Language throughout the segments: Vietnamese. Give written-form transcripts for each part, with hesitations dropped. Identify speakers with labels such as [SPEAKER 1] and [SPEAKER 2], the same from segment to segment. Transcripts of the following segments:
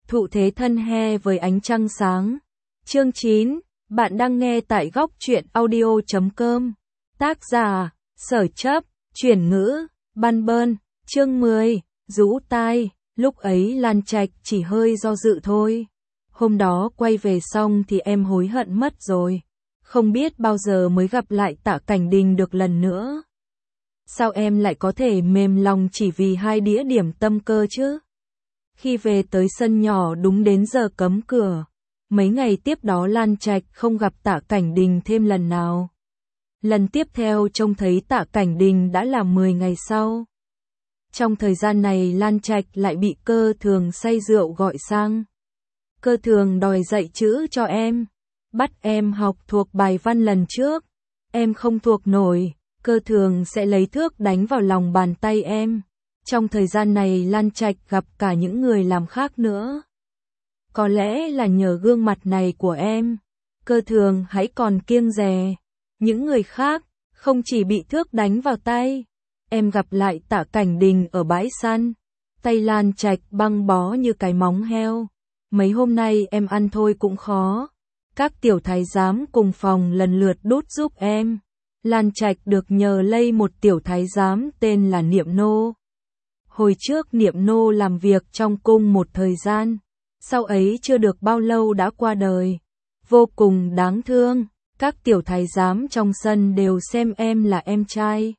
[SPEAKER 1] Thụ thế thân he với ánh trăng sáng. Chương 9, bạn đang nghe tại góc truyện audio.com. Tác giả, Sở Chấp, chuyển ngữ, Ban Bơn. Chương 10, rũ tai. Lúc ấy Lan Trạch chỉ hơi do dự thôi. Hôm đó quay về xong thì em hối hận mất rồi. Không biết bao giờ mới gặp lại Tạ Cảnh Đình được lần nữa. Sao em lại có thể mềm lòng chỉ vì 2 đĩa điểm tâm cơ chứ? Khi về tới sân nhỏ đúng đến giờ cấm cửa. Mấy ngày tiếp đó Lan Trạch không gặp Tạ Cảnh Đình thêm lần nào. Lần tiếp theo trông thấy Tạ Cảnh Đình đã là 10 ngày sau. Trong thời gian này Lan Trạch lại bị Cơ Thường say rượu gọi sang. Cơ Thường đòi dạy chữ cho em. Bắt em học thuộc bài văn lần trước. Em không thuộc nổi, Cơ Thường sẽ lấy thước đánh vào lòng bàn tay em. Trong thời gian này Lan Trạch gặp cả những người làm khác nữa. Có lẽ là nhờ gương mặt này của em, Cơ Thường hãy còn kiêng dè. Những người khác, không chỉ bị thước đánh vào tay. Em gặp lại Tạ Cảnh Đình ở bãi săn. Tay Lan Trạch băng bó như cái móng heo. Mấy hôm nay em ăn thôi cũng khó. Các tiểu thái giám cùng phòng lần lượt đút giúp em. Lan Trạch được nhờ lây một tiểu thái giám tên là Niệm Nô. Hồi trước Niệm Nô làm việc trong cung một thời gian. Sau ấy chưa được bao lâu đã qua đời. Vô cùng đáng thương. Các tiểu thái giám trong sân đều xem em là em trai.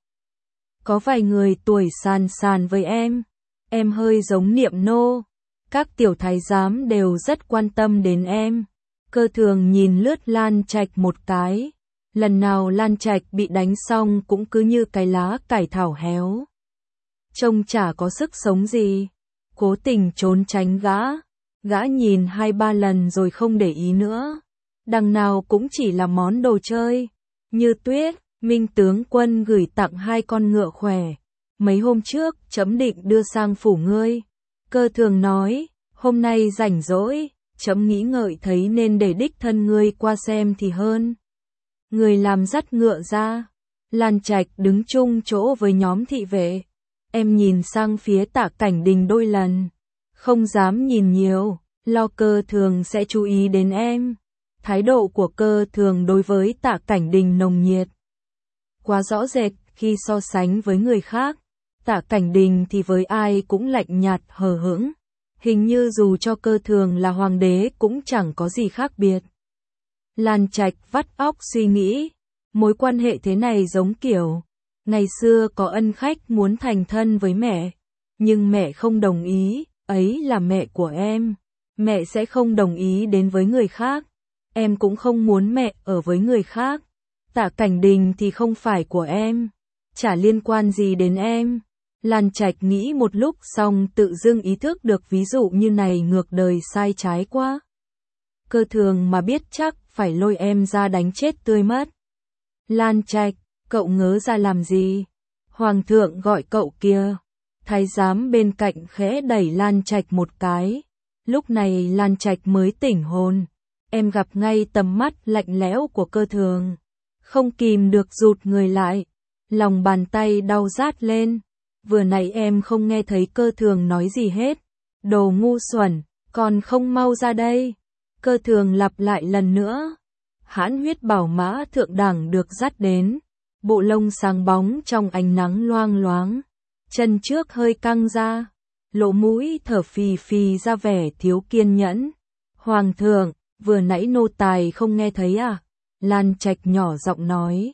[SPEAKER 1] Có vài người tuổi sàn sàn với em. Em hơi giống Niệm Nô. Các tiểu thái giám đều rất quan tâm đến em. Cơ Thường nhìn lướt Lan Trạch một cái. Lần nào Lan Trạch bị đánh xong cũng cứ như cái lá cải thảo héo. Trông chả có sức sống gì. Cố tình trốn tránh gã. Gã nhìn 2-3 lần rồi không để ý nữa. Đằng nào cũng chỉ là món đồ chơi. Như Tuyết, Minh tướng quân gửi tặng 2 con ngựa khỏe. Mấy hôm trước chấm định đưa sang phủ ngươi. Cơ Thường nói, hôm nay rảnh rỗi, chấm nghĩ ngợi thấy nên để đích thân ngươi qua xem thì hơn. Người làm dắt ngựa ra. Lan Trạch đứng chung chỗ với nhóm thị vệ. Em nhìn sang phía Tạ Cảnh Đình đôi lần. Không dám nhìn nhiều, lo Cơ Thường sẽ chú ý đến em. Thái độ của Cơ Thường đối với Tạ Cảnh Đình nồng nhiệt. Quá rõ rệt khi so sánh với người khác. Tạ Cảnh Đình thì với ai cũng lạnh nhạt hờ hững. Hình như dù cho Cơ Thường là hoàng đế cũng chẳng có gì khác biệt. Lan Trạch vắt óc suy nghĩ. Mối quan hệ thế này giống kiểu. Ngày xưa có ân khách muốn thành thân với mẹ. Nhưng mẹ không đồng ý. Ấy là mẹ của em. Mẹ sẽ không đồng ý đến với người khác. Em cũng không muốn mẹ ở với người khác. Tạ Cảnh Đình thì không phải của em. Chả liên quan gì đến em. Lan Trạch nghĩ một lúc xong tự dưng ý thức được ví dụ như này ngược đời sai trái quá. Cơ Thường mà biết chắc phải lôi em ra đánh chết tươi mất. Lan Trạch, cậu ngớ ra làm gì? Hoàng thượng gọi cậu kia. Thái giám bên cạnh khẽ đẩy Lan Trạch một cái. Lúc này Lan Trạch mới tỉnh hồn. Em gặp ngay tầm mắt lạnh lẽo của Cơ Thường. Không kìm được rụt người lại. Lòng bàn tay đau rát lên. Vừa nãy em không nghe thấy Cơ Thường nói gì hết. Đồ ngu xuẩn, còn không mau ra đây. Cơ Thường lặp lại lần nữa. Hãn huyết bảo mã thượng đẳng được dắt đến. Bộ lông sáng bóng trong ánh nắng loang loáng. Chân trước hơi căng ra. Lỗ mũi thở phì phì ra vẻ thiếu kiên nhẫn. Hoàng thượng, vừa nãy nô tài không nghe thấy à? Lan Trạch nhỏ giọng nói.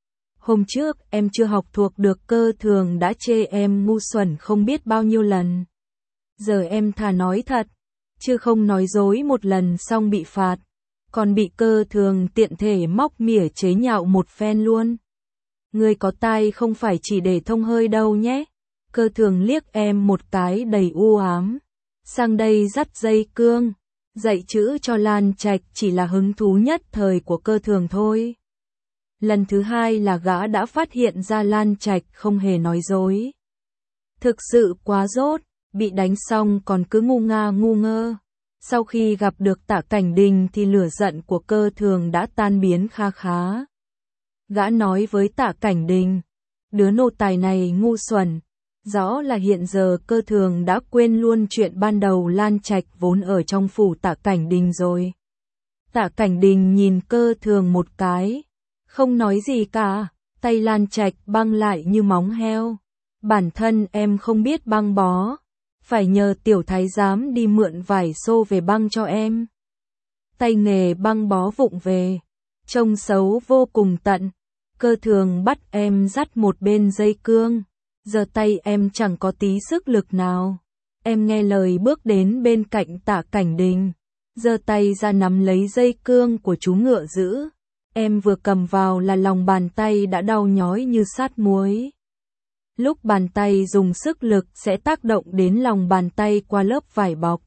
[SPEAKER 1] Hôm trước em chưa học thuộc được Cơ Thường đã chê em ngu xuẩn không biết bao nhiêu lần. Giờ em thà nói thật, chứ không nói dối một lần xong bị phạt. Còn bị Cơ Thường tiện thể móc mỉa chế nhạo một phen luôn. Người có tai không phải chỉ để thông hơi đâu nhé. Cơ Thường liếc em một cái đầy u ám. Sang đây dắt dây cương. Dạy chữ cho Lan Trạch chỉ là hứng thú nhất thời của Cơ Thường thôi. Lần thứ 2 là gã đã phát hiện ra Lan Trạch không hề nói dối. Thực sự quá dốt, bị đánh xong còn cứ ngu ngơ. Sau khi gặp được Tạ Cảnh Đình thì lửa giận của Cơ Thường đã tan biến kha khá. Gã nói với Tạ Cảnh Đình, đứa nô tài này ngu xuẩn, Rõ là hiện giờ Cơ Thường đã quên luôn chuyện ban đầu Lan Trạch vốn ở trong phủ Tạ Cảnh Đình rồi. Tạ Cảnh Đình nhìn Cơ Thường một cái, không nói gì cả, tay Lan Trạch băng lại như móng heo. Bản thân em không biết băng bó, phải nhờ tiểu thái giám đi mượn vải xô về băng cho em. Tay nghề băng bó vụng về, trông xấu vô cùng tận. Cơ Thường bắt em dắt một bên dây cương, giờ tay em chẳng có tí sức lực nào. Em nghe lời bước đến bên cạnh Tạ Cảnh Đình, giơ tay ra nắm lấy dây cương của chú ngựa dữ. Em vừa cầm vào là lòng bàn tay đã đau nhói như sát muối. Lúc bàn tay dùng sức lực sẽ tác động đến lòng bàn tay qua lớp vải bọc.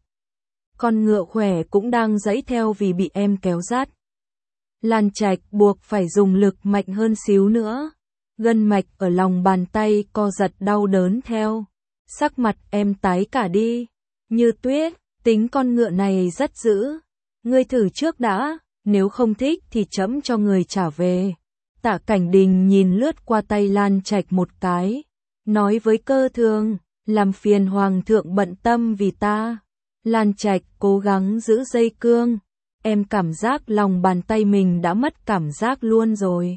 [SPEAKER 1] Con ngựa khỏe cũng đang giãy theo vì bị em kéo dắt. Lan Trạch buộc phải dùng lực mạnh hơn xíu nữa. Gân mạch ở lòng bàn tay co giật đau đớn theo. Sắc mặt em tái cả đi. Như tuyết, tính con ngựa này rất dữ. Ngươi thử trước đã, nếu không thích thì trẫm cho người trả về. Tạ Cảnh Đình nhìn lướt qua tay Lan Trạch một cái, nói với Cơ Thường, làm phiền hoàng thượng bận tâm vì ta. Lan Trạch cố gắng giữ dây cương, em cảm giác lòng bàn tay mình đã mất cảm giác luôn rồi.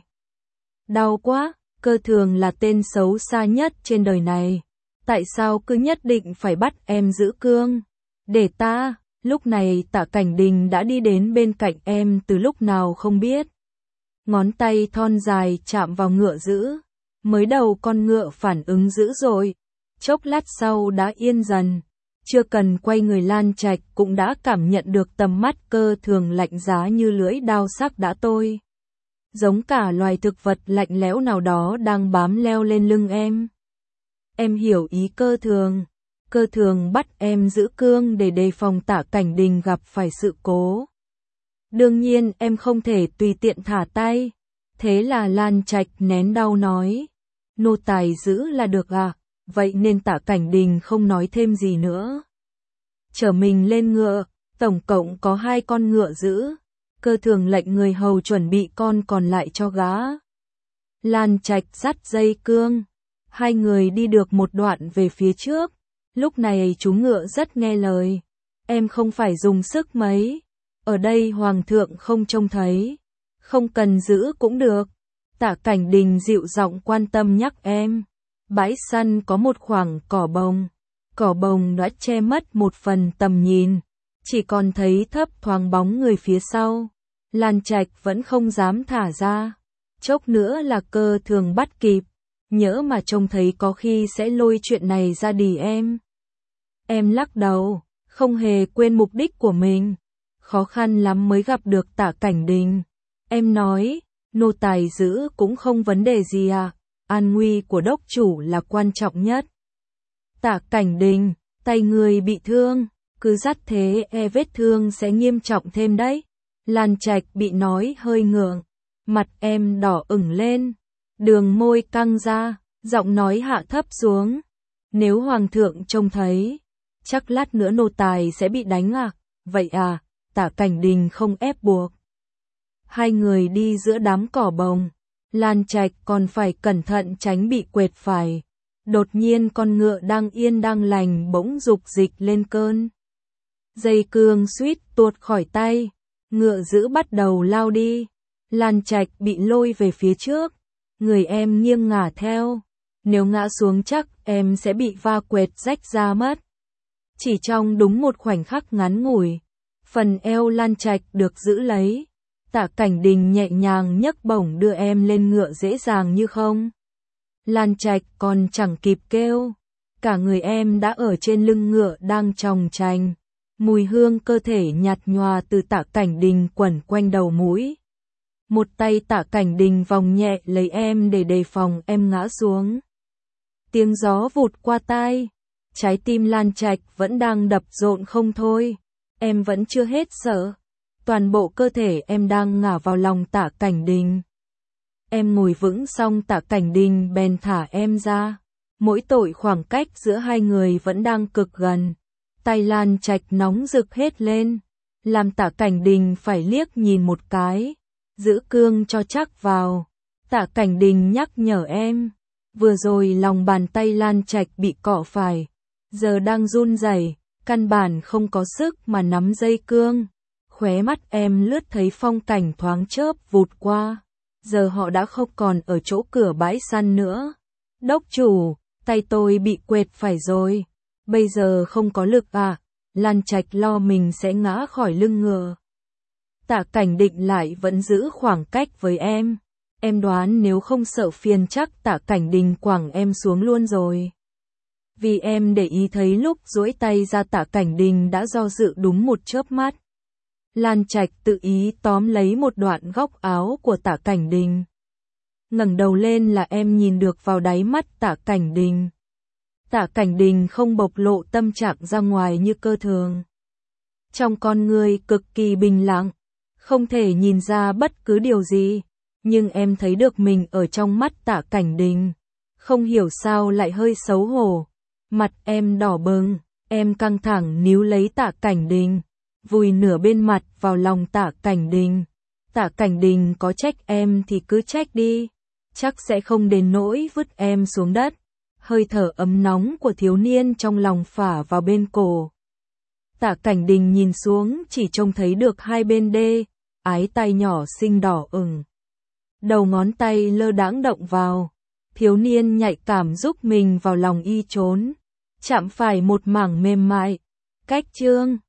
[SPEAKER 1] Đau quá, Cơ Thường là tên xấu xa nhất trên đời này. Tại sao cứ nhất định phải bắt em giữ cương? Để ta, lúc này Tạ Cảnh Đình đã đi đến bên cạnh em từ lúc nào không biết. Ngón tay thon dài chạm vào ngựa dữ. Mới đầu con ngựa phản ứng dữ dội, chốc lát sau đã yên dần. Chưa cần quay người Lan Trạch cũng đã cảm nhận được tầm mắt Cơ Thường lạnh giá như lưỡi dao sắc đã tôi. Giống cả loài thực vật lạnh lẽo nào đó đang bám leo lên lưng em. Em hiểu ý Cơ Thường. Cơ Thường bắt em giữ cương để đề phòng Tạ Cảnh Đình gặp phải sự cố. Đương nhiên em không thể tùy tiện thả tay. Thế là Lan Trạch nén đau nói. Nô tài giữ là được à? Vậy nên Tạ Cảnh Đình không nói thêm gì nữa. Chở mình lên ngựa, tổng cộng có 2 con ngựa giữ. Cơ Thường lệnh người hầu chuẩn bị con còn lại cho gã. Lan Trạch dắt dây cương. 2 người đi được một đoạn về phía trước. Lúc này chú ngựa rất nghe lời. Em không phải dùng sức mấy. Ở đây hoàng thượng không trông thấy. Không cần giữ cũng được. Tạ Cảnh Đình dịu giọng quan tâm nhắc em. Bãi săn có một khoảng cỏ bồng. Cỏ bồng đã che mất một phần tầm nhìn. Chỉ còn thấy thấp thoáng bóng người phía sau. Lan Trạch vẫn không dám thả ra. Chốc nữa là Cơ Thường bắt kịp. Nhỡ mà trông thấy có khi sẽ lôi chuyện này ra đì em. Em lắc đầu, không hề quên mục đích của mình. Khó khăn lắm mới gặp được Tạ Cảnh Đình. Em nói, nô tài giữ cũng không vấn đề gì à, an nguy của đốc chủ là quan trọng nhất. Tạ Cảnh Đình, tay người bị thương, cứ dắt thế vết thương sẽ nghiêm trọng thêm đấy. Lan Trạch bị nói hơi ngượng, mặt em đỏ ửng lên, đường môi căng ra, giọng nói hạ thấp xuống. Nếu hoàng thượng trông thấy, chắc lát nữa nô tài sẽ bị đánh à? Vậy à? Tạ Cảnh Đình không ép buộc. 2 người đi giữa đám cỏ bồng. Lan Trạch còn phải cẩn thận tránh bị quệt phải. Đột nhiên con ngựa đang yên đang lành bỗng dục dịch lên cơn. Dây cương suýt tuột khỏi tay. Ngựa dữ bắt đầu lao đi. Lan Trạch bị lôi về phía trước. Người em nghiêng ngả theo. Nếu ngã xuống chắc em sẽ bị va quệt rách ra mất. Chỉ trong đúng một khoảnh khắc ngắn ngủi, phần eo Lan Trạch được giữ lấy. Tạ Cảnh Đình nhẹ nhàng nhấc bổng đưa em lên ngựa dễ dàng như không. Lan Trạch còn chẳng kịp kêu. Cả người em đã ở trên lưng ngựa đang chòng chành. Mùi hương cơ thể nhạt nhòa từ Tạ Cảnh Đình quẩn quanh đầu mũi. Một tay Tạ Cảnh Đình vòng nhẹ lấy em để đề phòng em ngã xuống. Tiếng gió vụt qua tai. Trái tim Lan Trạch vẫn đang đập rộn không thôi. Em vẫn chưa hết sợ. Toàn bộ cơ thể em đang ngả vào lòng Tạ Cảnh Đình. Em ngồi vững xong Tạ Cảnh Đình bèn thả em ra. Mỗi tội khoảng cách giữa 2 người vẫn đang cực gần. Tay Lan Trạch nóng rực hết lên. Làm Tạ Cảnh Đình phải liếc nhìn một cái. Giữ cương cho chắc vào. Tạ Cảnh Đình nhắc nhở em. Vừa rồi lòng bàn tay Lan Trạch bị cọ phải, giờ đang run rẩy, căn bản không có sức mà nắm dây cương. Khóe mắt em lướt thấy phong cảnh thoáng chớp vụt qua. Giờ họ đã không còn ở chỗ cửa bãi săn nữa. Đốc chủ, tay tôi bị quệt phải rồi. Bây giờ không có lực à? Lan Trạch lo mình sẽ ngã khỏi lưng ngựa. Tạ Cảnh Định lại vẫn giữ khoảng cách với em. Em đoán nếu không sợ phiền chắc Tạ Cảnh Đình quẳng em xuống luôn rồi. Vì em để ý thấy lúc duỗi tay ra Tạ Cảnh Đình đã do dự đúng một chớp mắt. Lan Trạch tự ý tóm lấy một đoạn góc áo của Tạ Cảnh Đình. Ngẩng đầu lên là em nhìn được vào đáy mắt Tạ Cảnh Đình. Tạ Cảnh Đình không bộc lộ tâm trạng ra ngoài như cơ thường. Trong con người cực kỳ bình lặng, không thể nhìn ra bất cứ điều gì, nhưng em thấy được mình ở trong mắt Tạ Cảnh Đình. Không hiểu sao lại hơi xấu hổ. Mặt em đỏ bừng, em căng thẳng níu lấy Tạ Cảnh Đình, vùi nửa bên mặt vào lòng Tạ Cảnh Đình. Tạ Cảnh Đình có trách em thì cứ trách đi, chắc sẽ không đến nỗi vứt em xuống đất. Hơi thở ấm nóng của thiếu niên trong lòng phả vào bên cổ. Tạ Cảnh Đình nhìn xuống chỉ trông thấy được hai bên đê, ái tay nhỏ xinh đỏ ửng. Đầu ngón tay lơ đãng động vào, thiếu niên nhạy cảm giúp mình vào lòng y trốn, chạm phải một mảng mềm mại. Cách chương